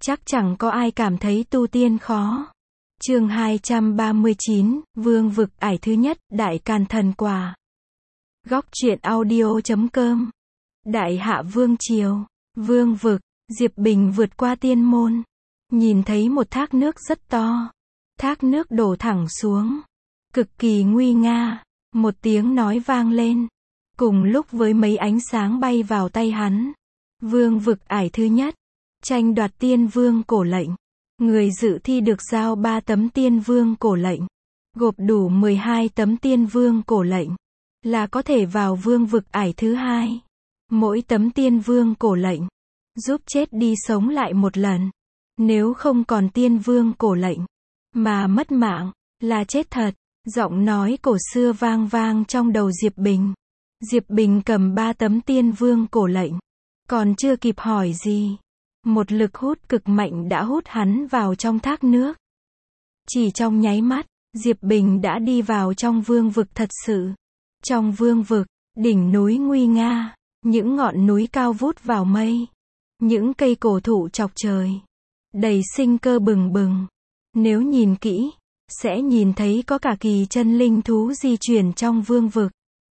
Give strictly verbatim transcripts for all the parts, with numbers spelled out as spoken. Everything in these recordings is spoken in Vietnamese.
Chắc chẳng có ai cảm thấy tu tiên khó. Chương hai trăm ba mươi chín, Vương vực ải thứ nhất, Đại Càn Thần Quả. Góc truyện audio chấm com. Đại Hạ Vương Triều, Vương vực, Diệp Bình vượt qua tiên môn. Nhìn thấy một thác nước rất to. Thác nước đổ thẳng xuống. Cực kỳ nguy nga. Một tiếng nói vang lên. Cùng lúc với mấy ánh sáng bay vào tay hắn. Vương vực ải thứ nhất. Tranh đoạt tiên vương cổ lệnh. Người dự thi được giao ba tấm tiên vương cổ lệnh. Gộp đủ mười hai tấm tiên vương cổ lệnh. Là có thể vào vương vực ải thứ hai. Mỗi tấm tiên vương cổ lệnh. Giúp chết đi sống lại một lần. Nếu không còn tiên vương cổ lệnh. Mà mất mạng. Là chết thật. Giọng nói cổ xưa vang vang trong đầu Diệp Bình. Diệp Bình cầm ba tấm tiên vương cổ lệnh. Còn chưa kịp hỏi gì. Một lực hút cực mạnh đã hút hắn vào trong thác nước. Chỉ trong nháy mắt, Diệp Bình đã đi vào trong vương vực thật sự. Trong vương vực, đỉnh núi nguy nga, những ngọn núi cao vút vào mây. Những cây cổ thụ chọc trời. Đầy sinh cơ bừng bừng. Nếu nhìn kỹ, sẽ nhìn thấy có cả kỳ chân linh thú di chuyển trong vương vực.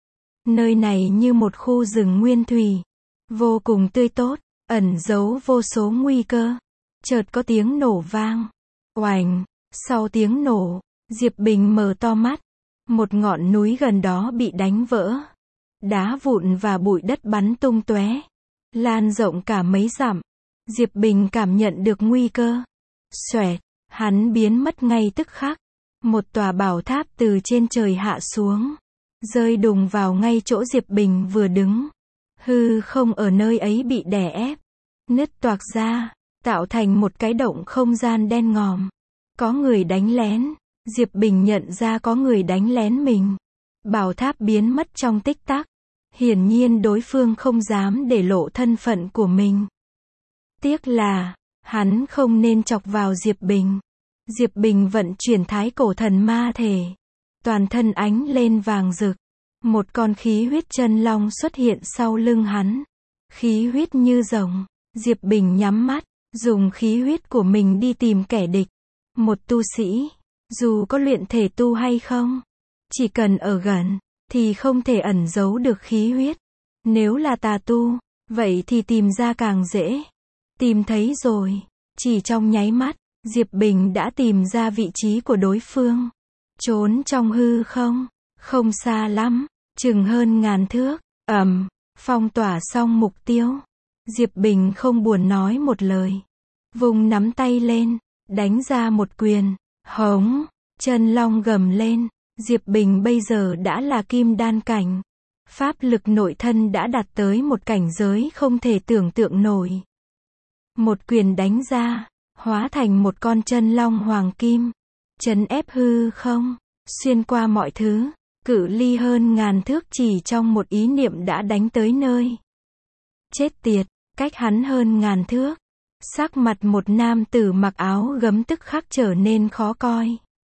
Nơi này như một khu rừng nguyên thủy. Vô cùng tươi tốt. Ẩn giấu vô số nguy cơ. Chợt có tiếng nổ vang. Oành. Sau tiếng nổ, Diệp Bình mở to mắt. Một ngọn núi gần đó bị đánh vỡ. Đá vụn và bụi đất bắn tung tóe. Lan rộng cả mấy dặm. Diệp Bình cảm nhận được nguy cơ. Xoẹt. Hắn biến mất ngay tức khắc. Một tòa bảo tháp từ trên trời hạ xuống. Rơi đùng vào ngay chỗ Diệp Bình vừa đứng. Hư không ở nơi ấy bị đè ép. Nứt toạc ra. Tạo thành một cái động không gian đen ngòm. Có người đánh lén. Diệp Bình nhận ra có người đánh lén mình. Bảo tháp biến mất trong tích tắc. Hiển nhiên đối phương không dám để lộ thân phận của mình. Tiếc là, hắn không nên chọc vào Diệp Bình. Diệp Bình vận chuyển thái cổ thần ma thể. Toàn thân ánh lên vàng rực. Một con khí huyết chân long xuất hiện sau lưng hắn. Khí huyết như rồng. Diệp Bình nhắm mắt, dùng khí huyết của mình đi tìm kẻ địch. Một tu sĩ, dù có luyện thể tu hay không, chỉ cần ở gần, thì không thể ẩn giấu được khí huyết. Nếu là tà tu, vậy thì tìm ra càng dễ. Tìm thấy rồi, chỉ trong nháy mắt, Diệp Bình đã tìm ra vị trí của đối phương. Trốn trong hư không, không xa lắm, chừng hơn ngàn thước, ầm, phong tỏa xong mục tiêu. Diệp Bình không buồn nói một lời. Vùng nắm tay lên, đánh ra một quyền, hống, chân long gầm lên. Diệp Bình bây giờ đã là kim đan cảnh. Pháp lực nội thân đã đạt tới một cảnh giới không thể tưởng tượng nổi. Một quyền đánh ra, hóa thành một con chân long hoàng kim. Trấn ép hư không, xuyên qua mọi thứ. Cự ly hơn ngàn thước chỉ trong một ý niệm đã đánh tới nơi. Chết tiệt, cách hắn hơn ngàn thước. Sắc mặt một nam tử mặc áo gấm tức khắc trở nên khó coi.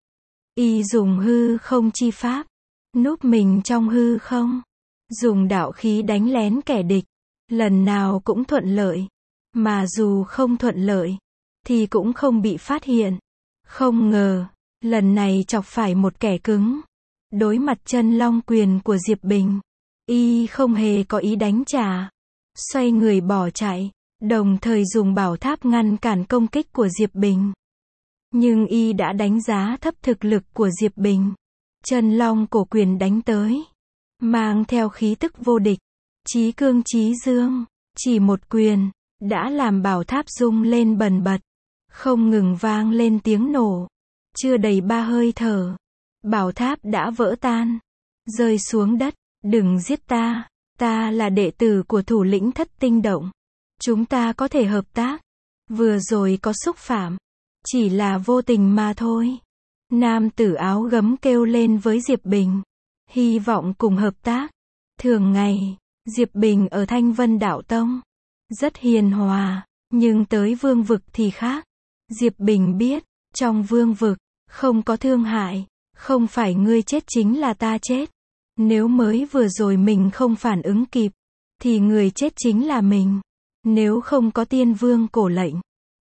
Y dùng hư không chi pháp. Núp mình trong hư không. Dùng đạo khí đánh lén kẻ địch. Lần nào cũng thuận lợi. Mà dù không thuận lợi, thì cũng không bị phát hiện. Không ngờ, lần này chọc phải một kẻ cứng. Đối mặt chân long quyền của Diệp Bình, y không hề có ý đánh trả. Xoay người bỏ chạy, đồng thời dùng bảo tháp ngăn cản công kích của Diệp Bình. Nhưng y đã đánh giá thấp thực lực của Diệp Bình. Chân long cổ quyền đánh tới, mang theo khí tức vô địch, chí cương chí dương. Chỉ một quyền, đã làm bảo tháp rung lên bần bật. Không ngừng vang lên tiếng nổ. Chưa đầy ba hơi thở. Bảo tháp đã vỡ tan. Rơi xuống đất. Đừng giết ta. Ta là đệ tử của thủ lĩnh thất tinh động. Chúng ta có thể hợp tác. Vừa rồi có xúc phạm. Chỉ là vô tình mà thôi. Nam tử áo gấm kêu lên với Diệp Bình. Hy vọng cùng hợp tác. Thường ngày, Diệp Bình ở Thanh Vân Đạo Tông. Rất hiền hòa. Nhưng tới vương vực thì khác. Diệp Bình biết. Trong vương vực, không có thương hại. Không phải ngươi chết chính là ta chết. Nếu mới vừa rồi mình không phản ứng kịp, thì người chết chính là mình. Nếu không có tiên vương cổ lệnh,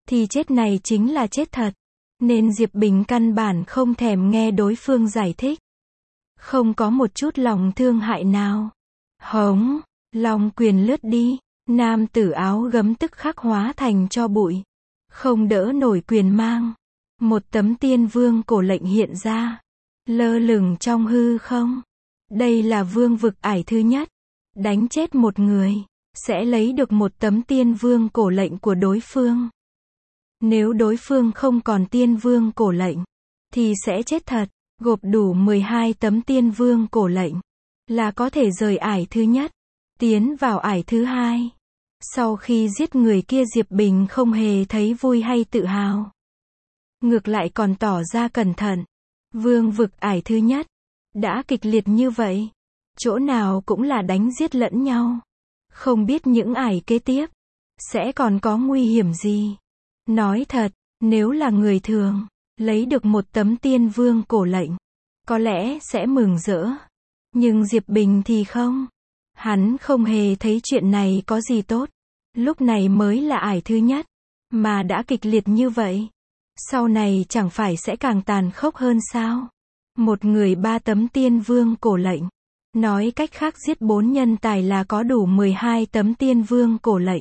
thì chết này chính là chết thật. Nên Diệp Bình căn bản không thèm nghe đối phương giải thích. Không có một chút lòng thương hại nào. Hống, long quyền lướt đi, nam tử áo gấm tức khắc hóa thành tro bụi. Không đỡ nổi quyền mang. Một tấm tiên vương cổ lệnh hiện ra. Lơ lửng trong hư không. Đây là vương vực ải thứ nhất. Đánh chết một người, sẽ lấy được một tấm tiên vương cổ lệnh của đối phương. Nếu đối phương không còn tiên vương cổ lệnh, thì sẽ chết thật. Gộp đủ mười hai tấm tiên vương cổ lệnh, là có thể rời ải thứ nhất, tiến vào ải thứ hai. Sau khi giết người kia Diệp Bình không hề thấy vui hay tự hào. Ngược lại còn tỏ ra cẩn thận. Vương vực ải thứ nhất, đã kịch liệt như vậy. Chỗ nào cũng là đánh giết lẫn nhau. Không biết những ải kế tiếp, sẽ còn có nguy hiểm gì. Nói thật, nếu là người thường, lấy được một tấm tiên vương cổ lệnh, có lẽ sẽ mừng rỡ. Nhưng Diệp Bình thì không. Hắn không hề thấy chuyện này có gì tốt. Lúc này mới là ải thứ nhất, mà đã kịch liệt như vậy. Sau này chẳng phải sẽ càng tàn khốc hơn sao? Một người ba tấm tiên vương cổ lệnh. Nói cách khác giết bốn nhân tài là có đủ mười hai tấm tiên vương cổ lệnh.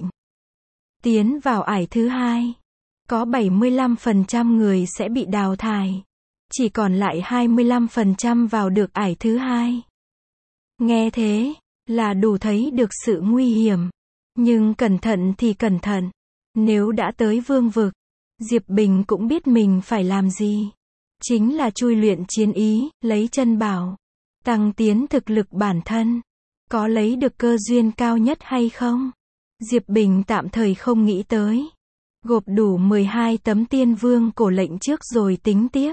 Tiến vào ải thứ hai. Có bảy mươi lăm phần trăm người sẽ bị đào thải. Chỉ còn lại hai mươi lăm phần trăm vào được ải thứ hai. Nghe thế, là đủ thấy được sự nguy hiểm. Nhưng cẩn thận thì cẩn thận. Nếu đã tới vương vực, Diệp Bình cũng biết mình phải làm gì. Chính là chui luyện chiến ý, lấy chân bảo. Tăng tiến thực lực bản thân. Có lấy được cơ duyên cao nhất hay không? Diệp Bình tạm thời không nghĩ tới. Gộp đủ mười hai tấm tiên vương cổ lệnh trước rồi tính tiếp.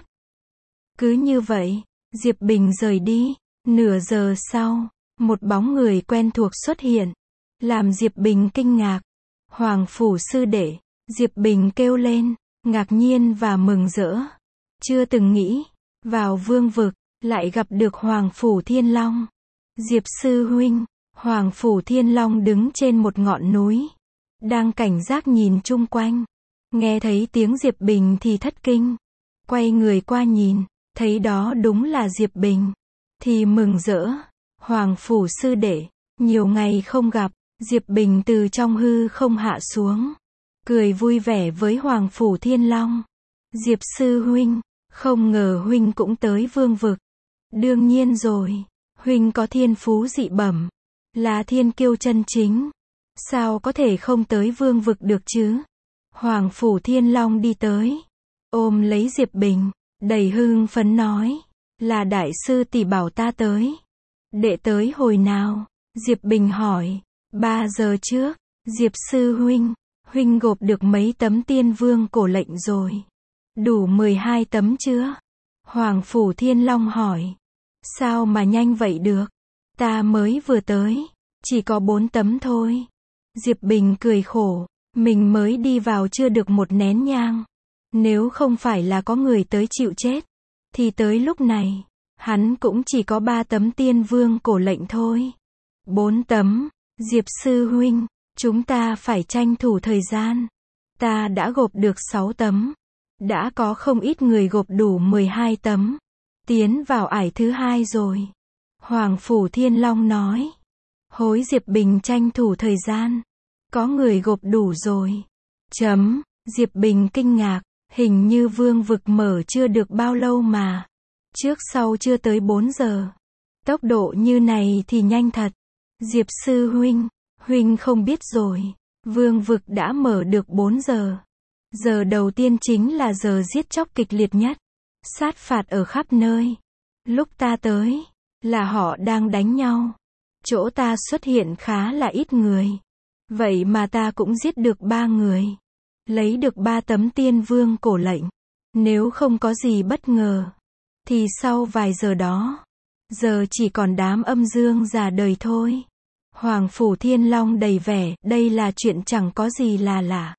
Cứ như vậy, Diệp Bình rời đi. Nửa giờ sau, một bóng người quen thuộc xuất hiện. Làm Diệp Bình kinh ngạc. Hoàng phủ sư đệ. Diệp Bình kêu lên, ngạc nhiên và mừng rỡ. Chưa từng nghĩ, vào vương vực, lại gặp được Hoàng phủ Thiên Long. Diệp sư huynh. Hoàng phủ Thiên Long đứng trên một ngọn núi. Đang cảnh giác nhìn chung quanh. Nghe thấy tiếng Diệp Bình thì thất kinh. Quay người qua nhìn, thấy đó đúng là Diệp Bình. Thì mừng rỡ. Hoàng phủ sư đệ. Nhiều ngày không gặp, Diệp Bình từ trong hư không hạ xuống. Cười vui vẻ với Hoàng phủ Thiên Long. Diệp sư huynh, không ngờ huynh cũng tới vương vực. Đương nhiên rồi, huynh có thiên phú dị bẩm. Là thiên kiêu chân chính. Sao có thể không tới vương vực được chứ? Hoàng phủ Thiên Long đi tới. Ôm lấy Diệp Bình, đầy hưng phấn nói. Là đại sư tỷ bảo ta tới. Đệ tới hồi nào? Diệp Bình hỏi. Ba giờ trước. Diệp sư huynh, huynh gộp được mấy tấm tiên vương cổ lệnh rồi? Đủ mười hai tấm chưa? Hoàng phủ Thiên Long hỏi. Sao mà nhanh vậy được? Ta mới vừa tới. Chỉ có bốn tấm thôi. Diệp Bình cười khổ. Mình mới đi vào chưa được một nén nhang. Nếu không phải là có người tới chịu chết, thì tới lúc này, hắn cũng chỉ có ba tấm tiên vương cổ lệnh thôi. Bốn tấm. Diệp sư huynh, chúng ta phải tranh thủ thời gian. Ta đã gộp được sáu tấm. Đã có không ít người gộp đủ mười hai tấm. Tiến vào ải thứ hai rồi. Hoàng phủ Thiên Long nói. Hối Diệp Bình tranh thủ thời gian. Có người gộp đủ rồi. Chấm. Diệp Bình kinh ngạc. Hình như vương vực mở chưa được bao lâu mà. Trước sau chưa tới bốn giờ. Tốc độ như này thì nhanh thật. Diệp sư huynh, huynh không biết rồi. Vương vực đã mở được bốn giờ. Giờ đầu tiên chính là giờ giết chóc kịch liệt nhất. Sát phạt ở khắp nơi. Lúc ta tới, là họ đang đánh nhau. Chỗ ta xuất hiện khá là ít người. Vậy mà ta cũng giết được ba người. Lấy được ba tấm tiên vương cổ lệnh. Nếu không có gì bất ngờ, thì sau vài giờ đó, giờ chỉ còn đám âm dương già đời thôi. Hoàng phủ Thiên Long đầy vẻ, đây là chuyện chẳng có gì là lạ.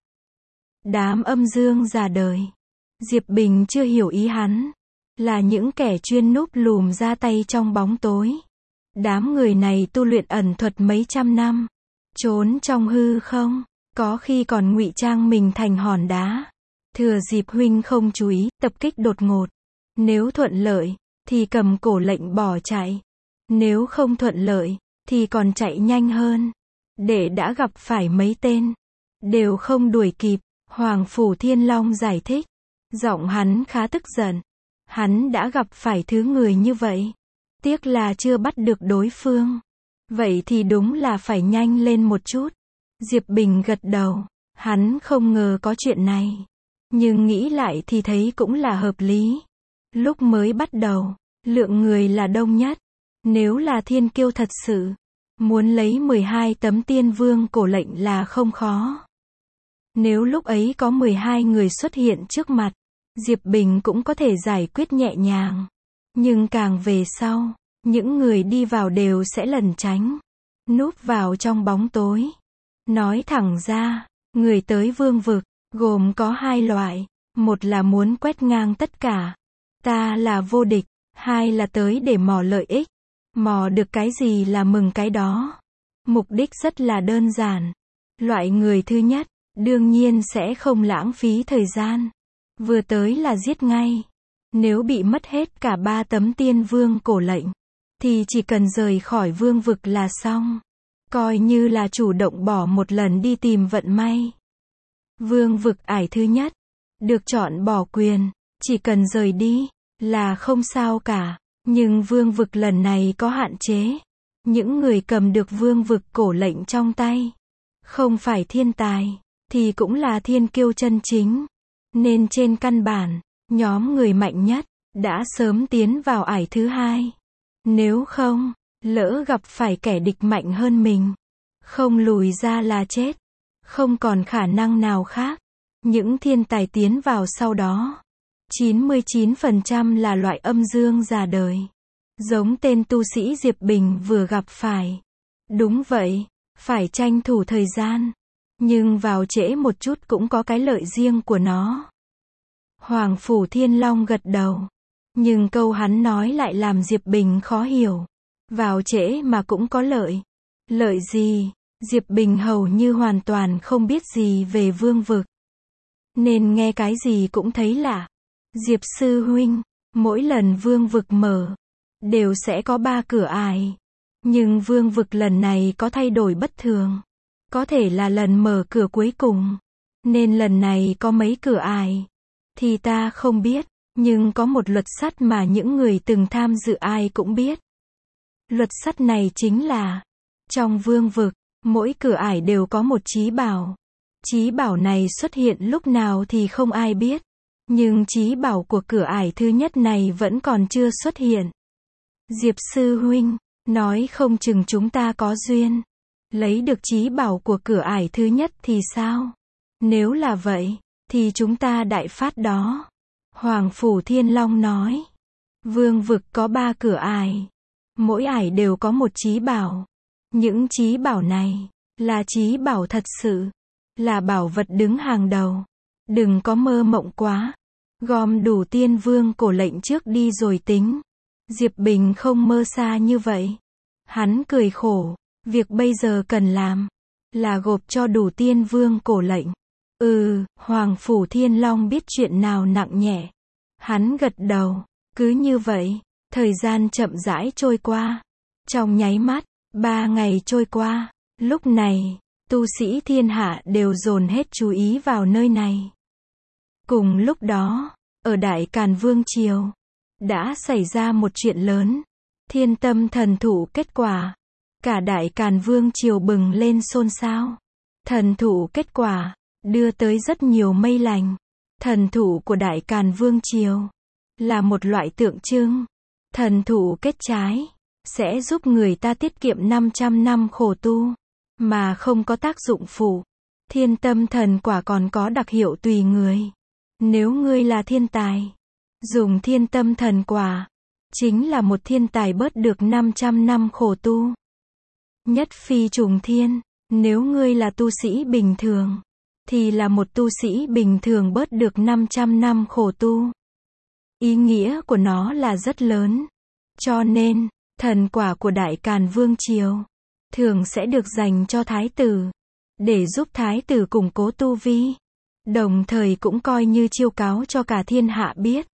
Đám âm dương già đời. Diệp Bình chưa hiểu ý hắn. Là những kẻ chuyên núp lùm ra tay trong bóng tối. Đám người này tu luyện ẩn thuật mấy trăm năm. Trốn trong hư không. Có khi còn ngụy trang mình thành hòn đá. Thừa dịp huynh không chú ý, tập kích đột ngột. Nếu thuận lợi, thì cầm cổ lệnh bỏ chạy. Nếu không thuận lợi, thì còn chạy nhanh hơn. Đệ đã gặp phải mấy tên, đều không đuổi kịp. Hoàng Phủ Thiên Long giải thích. Giọng hắn khá tức giận. Hắn đã gặp phải thứ người như vậy. Tiếc là chưa bắt được đối phương. Vậy thì đúng là phải nhanh lên một chút. Diệp Bình gật đầu. Hắn không ngờ có chuyện này. Nhưng nghĩ lại thì thấy cũng là hợp lý. Lúc mới bắt đầu, lượng người là đông nhất. Nếu là thiên kiêu thật sự, muốn lấy mười hai tấm tiên vương cổ lệnh là không khó. Nếu lúc ấy có mười hai người xuất hiện trước mặt, Diệp Bình cũng có thể giải quyết nhẹ nhàng. Nhưng càng về sau, những người đi vào đều sẽ lẩn tránh, núp vào trong bóng tối. Nói thẳng ra, người tới vương vực, gồm có hai loại. Một là muốn quét ngang tất cả. Ta là vô địch. Hai là tới để mò lợi ích. Mò được cái gì là mừng cái đó. Mục đích rất là đơn giản. Loại người thứ nhất, đương nhiên sẽ không lãng phí thời gian. Vừa tới là giết ngay. Nếu bị mất hết cả ba tấm tiên vương cổ lệnh, thì chỉ cần rời khỏi vương vực là xong. Coi như là chủ động bỏ một lần đi tìm vận may. Vương vực ải thứ nhất, được chọn bỏ quyền, chỉ cần rời đi, là không sao cả. Nhưng vương vực lần này có hạn chế. Những người cầm được vương vực cổ lệnh trong tay, không phải thiên tài, thì cũng là thiên kiêu chân chính. Nên trên căn bản, nhóm người mạnh nhất, đã sớm tiến vào ải thứ hai. Nếu không, lỡ gặp phải kẻ địch mạnh hơn mình, không lùi ra là chết. Không còn khả năng nào khác. Những thiên tài tiến vào sau đó, chín mươi chín phần trăm là loại âm dương già đời. Giống tên tu sĩ Diệp Bình vừa gặp phải. Đúng vậy, phải tranh thủ thời gian. Nhưng vào trễ một chút cũng có cái lợi riêng của nó. Hoàng Phủ Thiên Long gật đầu. Nhưng câu hắn nói lại làm Diệp Bình khó hiểu. Vào trễ mà cũng có lợi. Lợi gì? Diệp Bình hầu như hoàn toàn không biết gì về vương vực. Nên nghe cái gì cũng thấy lạ. Diệp sư huynh, mỗi lần vương vực mở, đều sẽ có ba cửa ải. Nhưng vương vực lần này có thay đổi bất thường. Có thể là lần mở cửa cuối cùng. Nên lần này có mấy cửa ải. Thì ta không biết. Nhưng có một luật sắt mà những người từng tham dự ai cũng biết. Luật sắt này chính là, trong vương vực, mỗi cửa ải đều có một chí bảo. Chí bảo này xuất hiện lúc nào thì không ai biết. Nhưng chí bảo của cửa ải thứ nhất này vẫn còn chưa xuất hiện. Diệp sư huynh, nói không chừng chúng ta có duyên. Lấy được chí bảo của cửa ải thứ nhất thì sao? Nếu là vậy, thì chúng ta đại phát đó. Hoàng Phủ Thiên Long nói. Vương vực có ba cửa ải. Mỗi ải đều có một chí bảo. Những chí bảo này, là chí bảo thật sự. Là bảo vật đứng hàng đầu. Đừng có mơ mộng quá. Gom đủ tiên vương cổ lệnh trước đi rồi tính. Diệp Bình không mơ xa như vậy. Hắn cười khổ. Việc bây giờ cần làm, là gộp cho đủ tiên vương cổ lệnh. Ừ, Hoàng Phủ Thiên Long biết chuyện nào nặng nhẹ. Hắn gật đầu. Cứ như vậy, thời gian chậm rãi trôi qua. Trong nháy mắt, ba ngày trôi qua. Lúc này, tu sĩ thiên hạ đều dồn hết chú ý vào nơi này. Cùng lúc đó, ở Đại Càn Vương Triều, đã xảy ra một chuyện lớn. Thiên Tâm thần thụ kết quả. Cả Đại Càn Vương Triều bừng lên xôn xao. Thần thụ kết quả, đưa tới rất nhiều mây lành. Thần thụ của Đại Càn Vương Triều, là một loại tượng trưng. Thần thụ kết trái, sẽ giúp người ta tiết kiệm năm trăm năm khổ tu, mà không có tác dụng phụ. Thiên Tâm thần quả còn có đặc hiệu tùy người. Nếu ngươi là thiên tài, dùng Thiên Tâm thần quả, chính là một thiên tài bớt được năm trăm năm khổ tu. Nhất phi trùng thiên, nếu ngươi là tu sĩ bình thường, thì là một tu sĩ bình thường bớt được năm trăm năm khổ tu. Ý nghĩa của nó là rất lớn. Cho nên, thần quả của Đại Càn Vương Triều, thường sẽ được dành cho thái tử. để giúp thái tử củng cố tu vi, đồng thời cũng coi như chiêu cáo cho cả thiên hạ biết.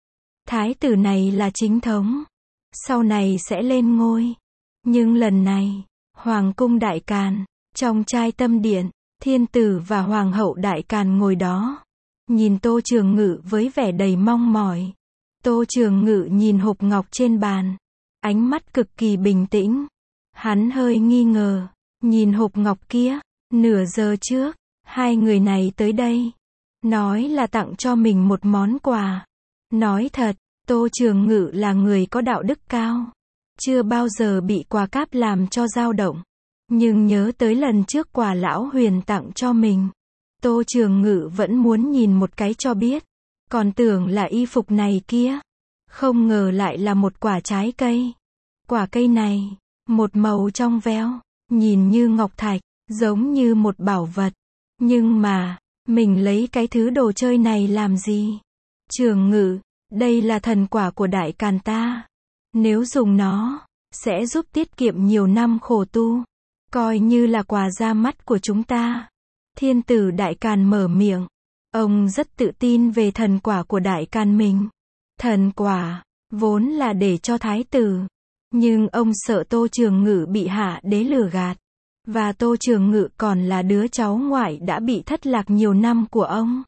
Thái tử này là chính thống, sau này sẽ lên ngôi. Nhưng lần này, Hoàng cung Đại Càn, trong trai tâm điện, thiên tử và Hoàng hậu Đại Càn ngồi đó, nhìn Tô Trường Ngự với vẻ đầy mong mỏi. Tô Trường Ngự nhìn hộp ngọc trên bàn, ánh mắt cực kỳ bình tĩnh. Hắn hơi nghi ngờ, nhìn hộp ngọc kia, nửa giờ trước, hai người này tới đây, nói là tặng cho mình một món quà. Nói thật, Tô Trường Ngự là người có đạo đức cao, chưa bao giờ bị quà cáp làm cho dao động. Nhưng nhớ tới lần trước quà lão Huyền tặng cho mình, Tô Trường Ngự vẫn muốn nhìn một cái cho biết. Còn tưởng là y phục này kia, không ngờ lại là một quả trái cây. Quả cây này, một màu trong veo, nhìn như ngọc thạch, giống như một bảo vật. Nhưng mà, mình lấy cái thứ đồ chơi này làm gì? Trường Ngự, đây là thần quả của Đại Càn ta. Nếu dùng nó, sẽ giúp tiết kiệm nhiều năm khổ tu. Coi như là quà ra mắt của chúng ta. Thiên tử Đại Càn mở miệng. Ông rất tự tin về thần quả của Đại Càn mình. Thần quả, vốn là để cho thái tử. Nhưng ông sợ Tô Trường Ngự bị hạ đế lừa gạt. Và Tô Trường Ngự còn là đứa cháu ngoại đã bị thất lạc nhiều năm của ông.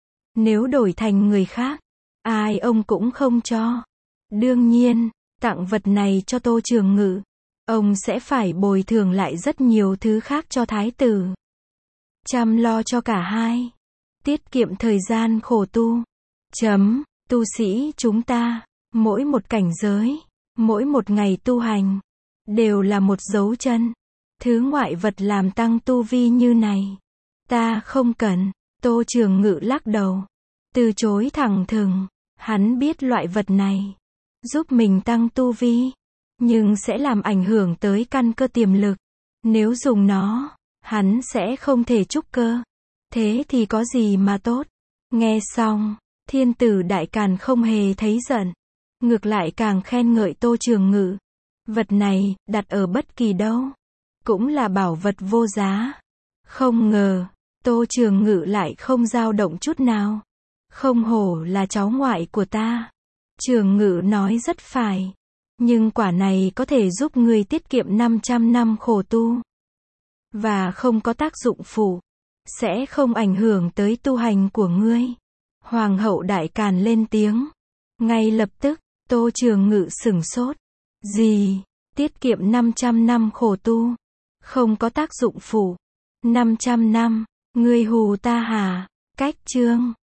Nếu đổi thành người khác, ai ông cũng không cho. Đương nhiên, tặng vật này cho Tô Trường Ngự, ông sẽ phải bồi thường lại rất nhiều thứ khác cho thái tử. Chăm lo cho cả hai. Tiết kiệm thời gian khổ tu. Chấm, tu sĩ chúng ta, mỗi một cảnh giới, mỗi một ngày tu hành, đều là một dấu chân. Thứ ngoại vật làm tăng tu vi như này, ta không cần. Tô Trường Ngự lắc đầu, từ chối thẳng thừng. Hắn biết loại vật này, giúp mình tăng tu vi, nhưng sẽ làm ảnh hưởng tới căn cơ tiềm lực. Nếu dùng nó, hắn sẽ không thể trúc cơ. Thế thì có gì mà tốt? Nghe xong, thiên tử Đại Càn không hề thấy giận. Ngược lại càng khen ngợi Tô Trường Ngự. Vật này, đặt ở bất kỳ đâu, cũng là bảo vật vô giá. Không ngờ, Tô Trường Ngự lại không dao động chút nào. Không hổ là cháu ngoại của ta. Trường Ngự nói rất phải. Nhưng quả này có thể giúp ngươi tiết kiệm năm trăm năm khổ tu. Và không có tác dụng phụ. Sẽ không ảnh hưởng tới tu hành của ngươi. Hoàng hậu Đại Càn lên tiếng. Ngay lập tức, Tô Trường Ngự sửng sốt. Gì? Tiết kiệm năm trăm năm khổ tu. Không có tác dụng phụ. năm trăm năm. Ngươi hù ta hả? Cách chương.